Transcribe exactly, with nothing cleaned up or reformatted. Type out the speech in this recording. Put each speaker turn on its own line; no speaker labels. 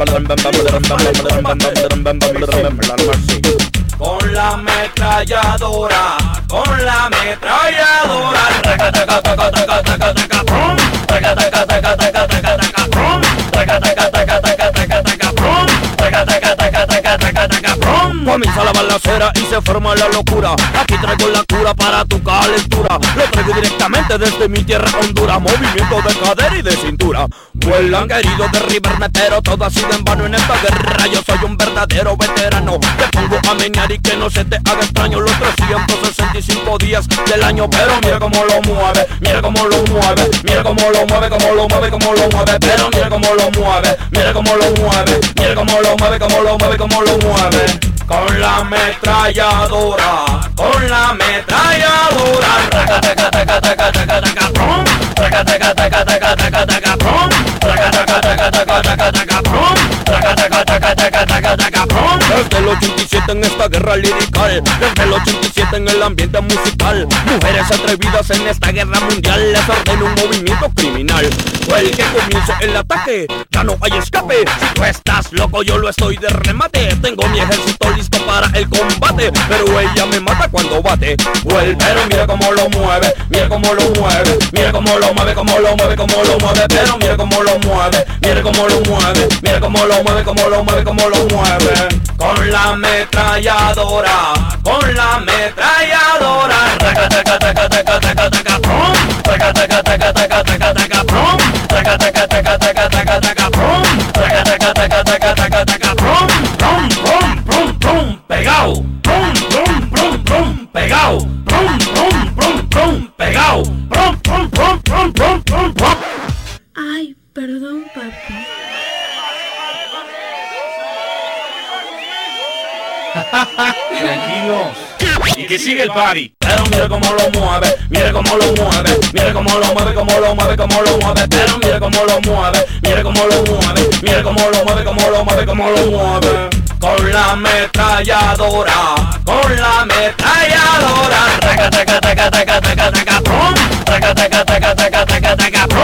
Con la ametralladora, con la ametralladora. Taca taca taca taca taca taca pum. Taca taca taca taca taca taca pum. Taca taca taca taca taca taca pum. Taca taca taca taca taca taca pum. Comienza la balacera y se forma la locura. Aquí traigo la cura para tu calentura. Lo traigo directamente desde mi tierra Honduras. Movimiento de cadera y de cintura. Vuelan querido derribarme, pero todo ha sido en vano en esta guerra. Yo soy un verdadero veterano. Te pongo a menear y que no se te haga extraño los trescientos sesenta y cinco días del año. Pero mira cómo lo mueve, mira cómo lo mueve, mira cómo lo mueve, cómo lo mueve, cómo lo mueve. Pero mira cómo lo mueve, mira cómo lo mueve, mira cómo lo mueve, cómo lo mueve, cómo lo mueve. Con la ametralladora, con la ametralladora. Taca taca taca taca taca taca pum. Taca taca taca taca taca taca pum. Taca taca taca taca taca taca pum. Taca taca taca taca taca taca pum. Desde el ochenta y siete en esta guerra lirical, desde el ochenta y siete en el ambiente musical, mujeres atrevidas en esta guerra mundial, les ordeno un movimiento criminal. Fue el que comience el ataque, ya no hay escape. Si tú estás loco yo lo estoy de remate. Tengo mi ejército listo para el combate, pero ella me mata cuando bate. Well, pero mira cómo lo mueve, mira cómo lo mueve, mira cómo lo mueve, cómo lo mueve, cómo lo mueve. Pero mira cómo lo mueve, mira cómo lo mueve, mira cómo lo mueve, cómo lo mueve, cómo lo mueve. Con la ametralladora, con la ametralladora. Taca taca taca taca taca taca pum. Taca taca taca taca taca taca pum. Taca taca taca taca taca taca pum. Taca taca taca taca taca taca pum. Pum pum pum pum pegao. Pum pum pum pum pegao. Pum pum pum pum pegao. Pum pum pum pum pum pum pum.
Ay, perdón, papi.
Tranquilos. Y que sigue el party.
Pero mira cómo lo mueve, mira cómo lo mueve, mira cómo lo mueve, cómo lo mueve, cómo lo mueve. Pero mira cómo lo mueve, mira cómo lo mueve, mira cómo lo mueve, cómo lo mueve, cómo lo mueve. Con la ametralladora, con la ametralladora. Taca taca taca taca taca taca pum. Taca taca taca taca taca taca pum.